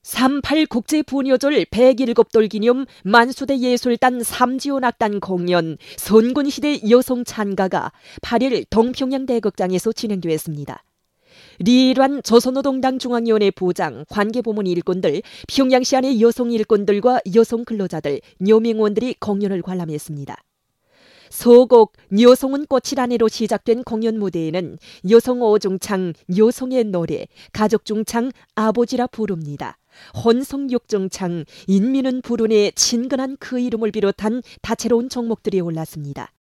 38 국제부녀절 107돌 기념 만수대 예술단 삼지원 악단 공연 선군시대 여성 찬가가 8일 동평양 대극장에서 진행되었습니다. 리일환 조선노동당 중앙위원회 부장, 관계부문 일꾼들, 평양시 안의 여성 일꾼들과 여성 근로자들, 여명원들이 공연을 관람했습니다. 서곡 여성은 꽃이라네로 시작된 공연 무대에는 여성 오중창 여성의 노래, 가족중창 아버지라 부릅니다. 혼성육중창 인민은 불운의 친근한 그 이름을 비롯한 다채로운 종목들이 올랐습니다.